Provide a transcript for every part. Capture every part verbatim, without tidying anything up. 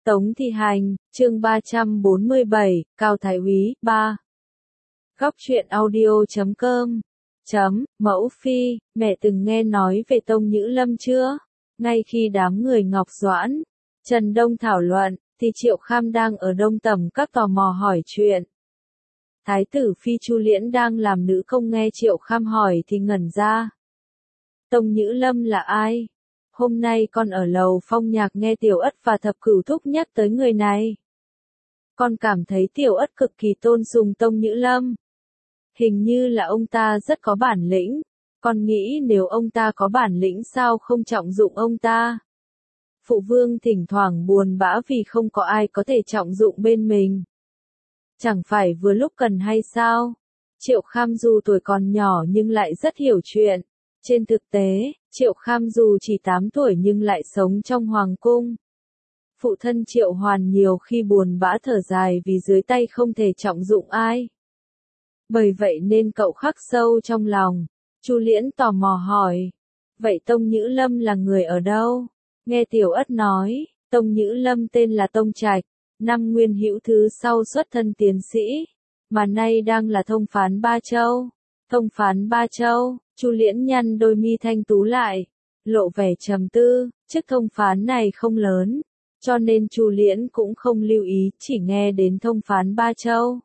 Tống Thi Hành, chương ba trăm bốn mươi bảy, Cao Thái Úy, ba. Góc truyện audio chấm com. Chấm, Mẫu Phi, mẹ từng nghe nói về Tông Nhữ Lâm chưa? Ngay khi đám người Ngọc Doãn, Trần Đông thảo luận, thì Triệu Kham đang ở Đông Tầm các tò mò hỏi chuyện. Thái tử Phi Chu Liễn đang làm nữ công nghe Triệu Kham hỏi thì ngẩn ra. Tông Nhữ Lâm là ai? Hôm nay con ở lầu Phong Nhạc nghe Tiểu Ất và Thập Cửu Thúc nhắc tới người này. Con cảm thấy Tiểu Ất cực kỳ tôn sùng Tông Nhữ Lâm. Hình như là ông ta rất có bản lĩnh. Con nghĩ nếu ông ta có bản lĩnh sao không trọng dụng ông ta? Phụ vương thỉnh thoảng buồn bã vì không có ai có thể trọng dụng bên mình. Chẳng phải vừa lúc cần hay sao? Triệu Kham dù tuổi còn nhỏ nhưng lại rất hiểu chuyện. Trên thực tế, Triệu Kham dù chỉ tám tuổi nhưng lại sống trong hoàng cung. Phụ thân Triệu Hoàn nhiều khi buồn bã thở dài vì dưới tay không thể trọng dụng ai. Bởi vậy nên cậu khắc sâu trong lòng. Chu Liễn tò mò hỏi. Vậy Tông Nhữ Lâm là người ở đâu? Nghe Tiểu Ất nói, Tông Nhữ Lâm tên là Tông Trạch, năm Nguyên Hữu thứ sau xuất thân tiến sĩ, mà nay đang là thông phán Ba Châu. Thông phán Ba Châu, Chu Liễn nhăn đôi mi thanh tú lại, lộ vẻ trầm tư, chức thông phán này không lớn, cho nên Chu Liễn cũng không lưu ý, chỉ nghe đến thông phán Ba Châu.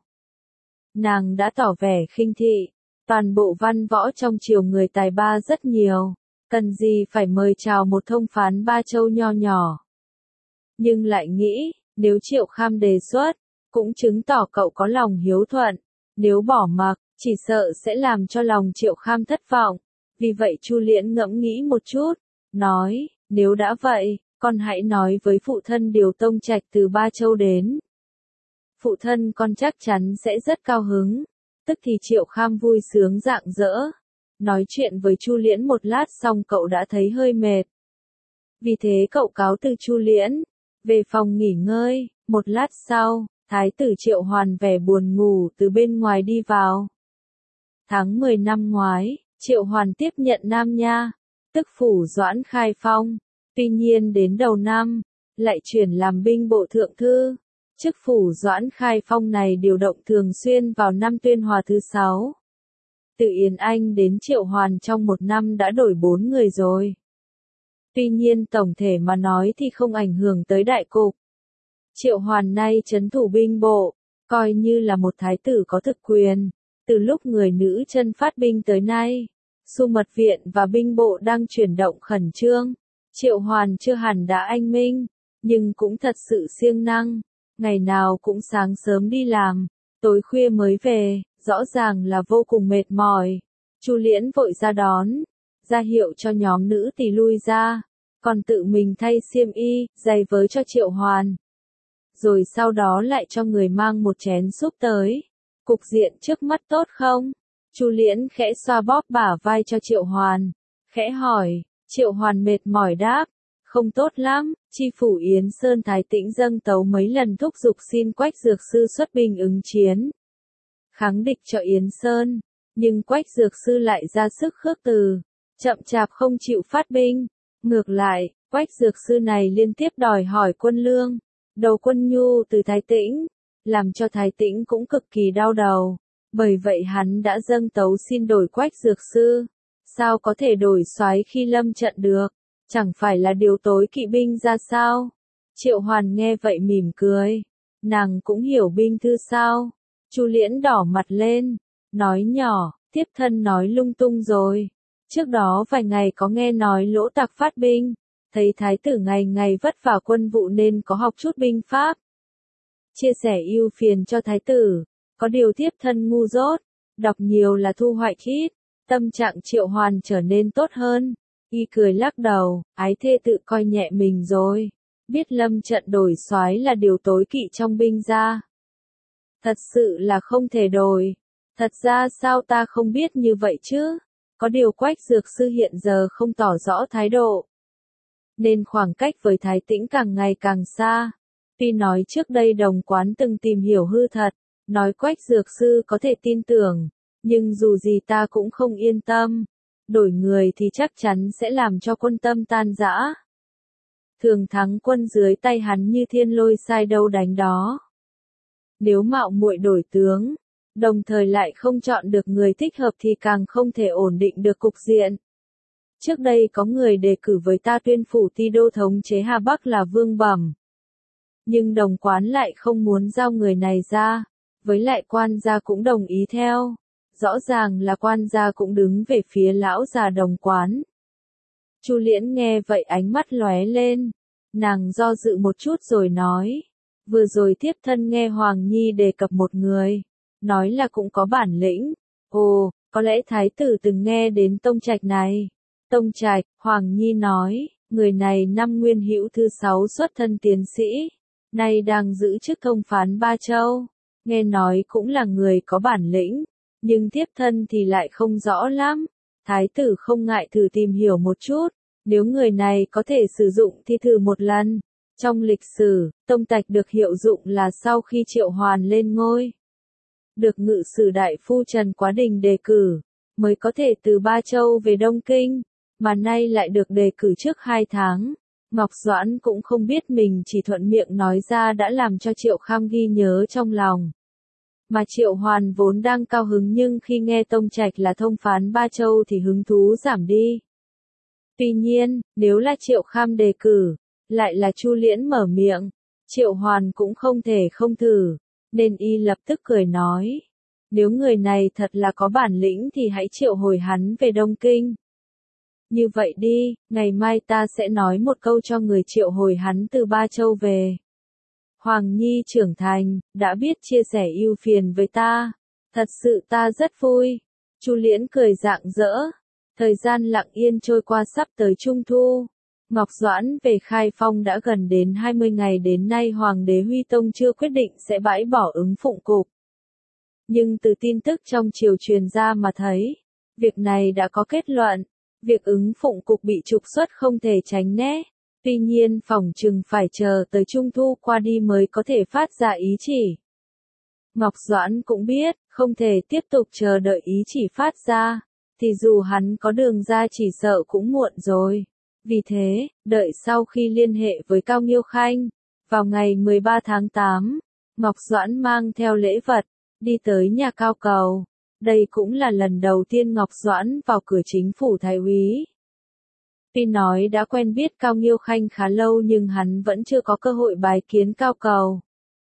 Nàng đã tỏ vẻ khinh thị, toàn bộ văn võ trong triều người tài ba rất nhiều, cần gì phải mời chào một thông phán Ba Châu nho nhỏ. Nhưng lại nghĩ, nếu Triệu Kham đề xuất, cũng chứng tỏ cậu có lòng hiếu thuận, nếu bỏ mặc, chỉ sợ sẽ làm cho lòng Triệu Kham thất vọng. Vì vậy Chu Liễn ngẫm nghĩ một chút, nói, nếu đã vậy, con hãy nói với phụ thân điều Tông Trạch từ Ba Châu đến. Phụ thân con chắc chắn sẽ rất cao hứng. Tức thì Triệu Kham vui sướng rạng rỡ. Nói chuyện với Chu Liễn một lát xong cậu đã thấy hơi mệt. Vì thế cậu cáo từ Chu Liễn, về phòng nghỉ ngơi. Một lát sau, Thái tử Triệu Hoàn vẻ buồn ngủ từ bên ngoài đi vào. Tháng mười năm ngoái, Triệu Hoàn tiếp nhận Nam Nha, tức phủ Doãn Khai Phong. Tuy nhiên đến đầu năm, lại chuyển làm binh bộ thượng thư. Chức phủ Doãn Khai Phong này điều động thường xuyên vào năm Tuyên Hòa thứ sáu. Từ Yến Anh đến Triệu Hoàn trong một năm đã đổi bốn người rồi. Tuy nhiên tổng thể mà nói thì không ảnh hưởng tới đại cục. Triệu Hoàn nay trấn thủ binh bộ, coi như là một thái tử có thực quyền. Từ lúc người nữ chân phát binh tới nay, Xu Mật Viện và binh bộ đang chuyển động khẩn trương. Triệu Hoàn chưa hẳn đã anh minh, nhưng cũng thật sự siêng năng. Ngày nào cũng sáng sớm đi làm, tối khuya mới về, rõ ràng là vô cùng mệt mỏi. Chu Liễn vội ra đón, ra hiệu cho nhóm nữ tỳ lui ra, còn tự mình thay xiêm y, giày vớ cho Triệu Hoàn. Rồi sau đó lại cho người mang một chén súp tới. Cục diện trước mắt tốt không? Chu Liễn khẽ xoa bóp bả vai cho Triệu Hoàn, khẽ hỏi. Triệu Hoàn mệt mỏi đáp, không tốt lắm. Chi phủ Yến Sơn Thái Tĩnh dâng tấu mấy lần thúc giục xin Quách Dược Sư xuất binh ứng chiến, kháng địch cho Yến Sơn, nhưng Quách Dược Sư lại ra sức khước từ, chậm chạp không chịu phát binh. Ngược lại, Quách Dược Sư này liên tiếp đòi hỏi quân lương, đầu quân nhu từ Thái Tĩnh, làm cho Thái Tĩnh cũng cực kỳ đau đầu. Bởi vậy hắn đã dâng tấu xin đổi Quách Dược Sư. Sao có thể đổi soái khi lâm trận được? Chẳng phải là điều tối kỵ binh ra sao? Triệu Hoàn nghe vậy mỉm cười. Nàng cũng hiểu binh thư sao? Chu Liễn đỏ mặt lên, nói nhỏ, thiếp thân nói lung tung rồi. Trước đó vài ngày có nghe nói Lỗ Tặc phát binh, thấy thái tử ngày ngày vất vả quân vụ nên có học chút binh pháp. Chia sẻ ưu phiền cho thái tử, có điều thiếp thân ngu dốt, đọc nhiều là thu hoạch ít. Tâm trạng Triệu Hoàn trở nên tốt hơn. Y cười lắc đầu, ái thê tự coi nhẹ mình rồi. Biết lâm trận đổi soái là điều tối kỵ trong binh gia. Thật sự là không thể đổi. Thật ra sao ta không biết như vậy chứ? Có điều Quách Dược Sư hiện giờ không tỏ rõ thái độ, nên khoảng cách với Thái Tĩnh càng ngày càng xa. Tuy nói trước đây Đồng Quán từng tìm hiểu hư thật, nói Quách Dược Sư có thể tin tưởng, nhưng dù gì ta cũng không yên tâm. Đổi người thì chắc chắn sẽ làm cho quân tâm tan rã. thường thắng quân dưới tay hắn như thiên lôi sai đâu đánh đó. Nếu mạo muội đổi tướng, đồng thời lại không chọn được người thích hợp thì càng không thể ổn định được cục diện. Trước đây có người đề cử với ta tuyên phủ ti đô thống chế Hà Bắc là Vương Bẩm. Nhưng Đồng Quán lại không muốn giao người này ra, với lại quan gia cũng đồng ý theo. Rõ ràng là quan gia cũng đứng về phía lão già Đồng Quán. Chu Liễn nghe vậy ánh mắt lóe lên, nàng do dự một chút rồi nói, vừa rồi thiếp thân nghe Hoàng Nhi đề cập một người, nói là cũng có bản lĩnh. Ồ, có lẽ thái tử từng nghe đến Tông Trạch này. Tông Trạch, Hoàng Nhi nói, người này năm nguyên hữu thứ sáu xuất thân tiến sĩ, nay đang giữ chức thông phán Ba Châu, nghe nói cũng là người có bản lĩnh, nhưng thiếp thân thì lại không rõ lắm. Thái tử không ngại thử tìm hiểu một chút, nếu người này có thể sử dụng thì thử một lần. Trong lịch sử, Tông Trạch được hiệu dụng là sau khi Triệu Hoàn lên ngôi, được ngự sử đại phu Trần Quá Đình đề cử, mới có thể từ Ba Châu về Đông Kinh, mà nay lại được đề cử trước hai tháng. Ngọc Doãn cũng không biết mình chỉ thuận miệng nói ra đã làm cho Triệu Kham ghi nhớ trong lòng. Mà Triệu Hoàn vốn đang cao hứng nhưng khi nghe Tông Trạch là thông phán Ba Châu thì hứng thú giảm đi. Tuy nhiên, nếu là Triệu Kham đề cử, lại là Chu Liễn mở miệng, Triệu Hoàn cũng không thể không thử, nên y lập tức cười nói, nếu người này thật là có bản lĩnh thì hãy triệu hồi hắn về Đông Kinh. Như vậy đi, ngày mai ta sẽ nói một câu cho người triệu hồi hắn từ Ba Châu về. Hoàng Nhi trưởng thành, đã biết chia sẻ ưu phiền với ta, thật sự ta rất vui. Chu Liễn cười rạng rỡ. Thời gian lặng yên trôi qua sắp tới Trung Thu. Ngọc Doãn về Khai Phong đã gần đến hai mươi ngày, đến nay Hoàng đế Huy Tông chưa quyết định sẽ bãi bỏ ứng phụng cục. Nhưng từ tin tức trong triều truyền ra mà thấy, việc này đã có kết luận, việc ứng phụng cục bị trục xuất không thể tránh né. Tuy nhiên phỏng chừng phải chờ tới Trung Thu qua đi mới có thể phát ra ý chỉ. Ngọc Doãn cũng biết, không thể tiếp tục chờ đợi ý chỉ phát ra, thì dù hắn có đường ra chỉ sợ cũng muộn rồi. Vì thế, đợi sau khi liên hệ với Cao Nghiêu Khanh, vào ngày mười ba tháng tám, Ngọc Doãn mang theo lễ vật, đi tới nhà Cao Cầu. Đây cũng là lần đầu tiên Ngọc Doãn vào cửa chính phủ Thái úy. Tuy nói đã quen biết Cao Nghiêu Khanh khá lâu nhưng hắn vẫn chưa có cơ hội bái kiến Cao Cầu.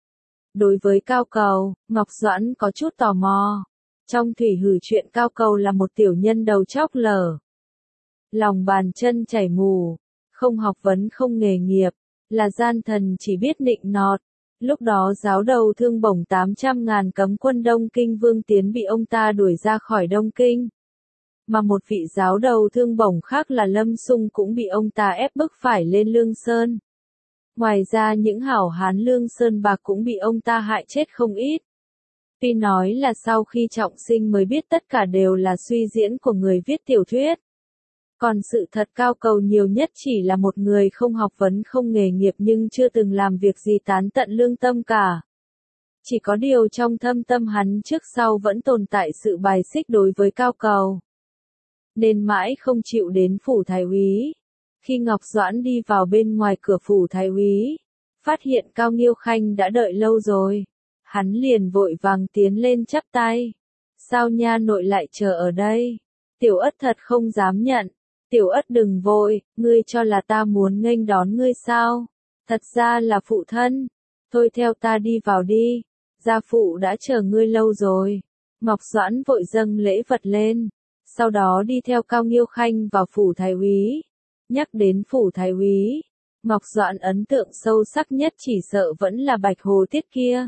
Đối với Cao Cầu, Ngọc Doãn có chút tò mò. Trong thủy hử chuyện Cao Cầu là một tiểu nhân đầu chóc lở, lòng bàn chân chảy mù, không học vấn không nghề nghiệp, là gian thần chỉ biết nịnh nọt. Lúc đó giáo đầu Thương Bổng tám trăm ngàn cấm quân Đông Kinh Vương Tiến bị ông ta đuổi ra khỏi Đông Kinh. Mà một vị giáo đầu Thương Bổng khác là Lâm Sung cũng bị ông ta ép bức phải lên Lương Sơn. Ngoài ra những hảo hán Lương Sơn Bạc cũng bị ông ta hại chết không ít. Tuy nói là sau khi trọng sinh mới biết tất cả đều là suy diễn của người viết tiểu thuyết. Còn sự thật Cao Cầu nhiều nhất chỉ là một người không học vấn không nghề nghiệp nhưng chưa từng làm việc gì tán tận lương tâm cả. Chỉ có điều trong thâm tâm hắn trước sau vẫn tồn tại sự bài xích đối với Cao Cầu, nên mãi không chịu đến phủ Thái úy. Khi Ngọc Doãn đi vào bên ngoài cửa phủ Thái úy, phát hiện Cao Nghiêu Khanh đã đợi lâu rồi. Hắn liền vội vàng tiến lên chắp tay. Sao nha nội lại chờ ở đây? Tiểu Ất thật không dám nhận. Tiểu Ất đừng vội, ngươi cho là ta muốn nghênh đón ngươi sao? Thật ra là phụ thân. Thôi theo ta đi vào đi. Gia phụ đã chờ ngươi lâu rồi. Ngọc Doãn vội dâng lễ vật lên. Sau đó đi theo Cao Nghiêu Khanh vào phủ Thái úy. Nhắc đến phủ Thái úy, Ngọc Doãn ấn tượng sâu sắc nhất chỉ sợ vẫn là Bạch Hồ Tiết kia.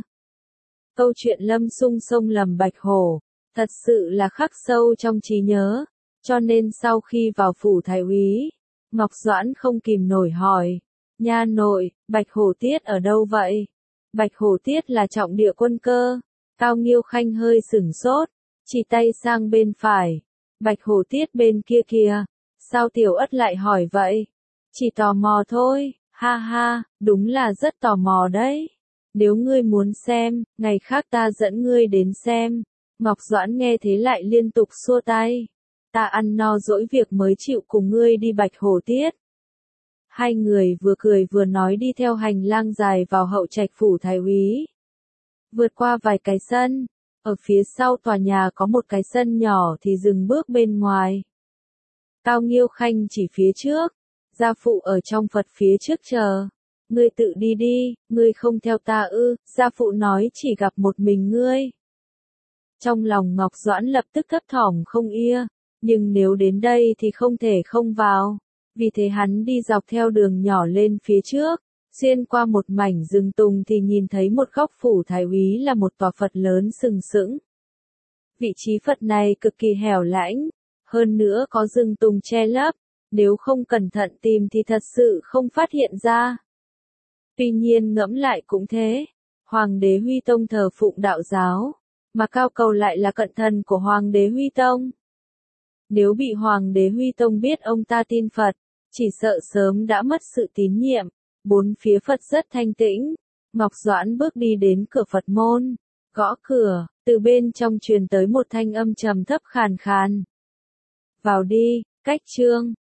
Câu chuyện Lâm Sung sông lầm Bạch Hồ, thật sự là khắc sâu trong trí nhớ, cho nên sau khi vào phủ Thái úy, Ngọc Doãn không kìm nổi hỏi, nha nội, Bạch Hồ Tiết ở đâu vậy? Bạch Hồ Tiết là trọng địa quân cơ. Cao Nghiêu Khanh hơi sửng sốt, chỉ tay sang bên phải, Bạch Hồ Tiết bên kia kìa. Sao Tiểu Ất lại hỏi vậy? Chỉ tò mò thôi, ha ha, đúng là rất tò mò đấy. Nếu ngươi muốn xem, ngày khác ta dẫn ngươi đến xem. Ngọc Doãn nghe thế lại liên tục xua tay. Ta ăn no dỗi việc mới chịu cùng ngươi đi Bạch Hồ Tiết. Hai người vừa cười vừa nói đi theo hành lang dài vào hậu trạch phủ thái úy. Vượt qua vài cái sân, ở phía sau tòa nhà có một cái sân nhỏ thì dừng bước bên ngoài. Cao Nghiêu Khanh chỉ phía trước, gia phụ ở trong Phật phía trước chờ. Ngươi tự đi đi, ngươi không theo ta ư, gia phụ nói chỉ gặp một mình ngươi. Trong lòng Ngọc Doãn lập tức thấp thỏm không ia, nhưng nếu đến đây thì không thể không vào. Vì thế hắn đi dọc theo đường nhỏ lên phía trước, xuyên qua một mảnh rừng tùng thì nhìn thấy một góc phủ thái úy là một tòa Phật lớn sừng sững. Vị trí Phật này cực kỳ hẻo lánh, hơn nữa có rừng tùng che lấp, nếu không cẩn thận tìm thì thật sự không phát hiện ra. Tuy nhiên ngẫm lại cũng thế, Hoàng đế Huy Tông thờ phụng đạo giáo, mà Cao Cầu lại là cận thần của Hoàng đế Huy Tông. Nếu bị Hoàng đế Huy Tông biết ông ta tin Phật, chỉ sợ sớm đã mất sự tín nhiệm. Bốn phía Phật rất thanh tĩnh, Ngọc Doãn bước đi đến cửa Phật môn, gõ cửa, từ bên trong truyền tới một thanh âm trầm thấp khàn khàn. Vào đi, cách trương.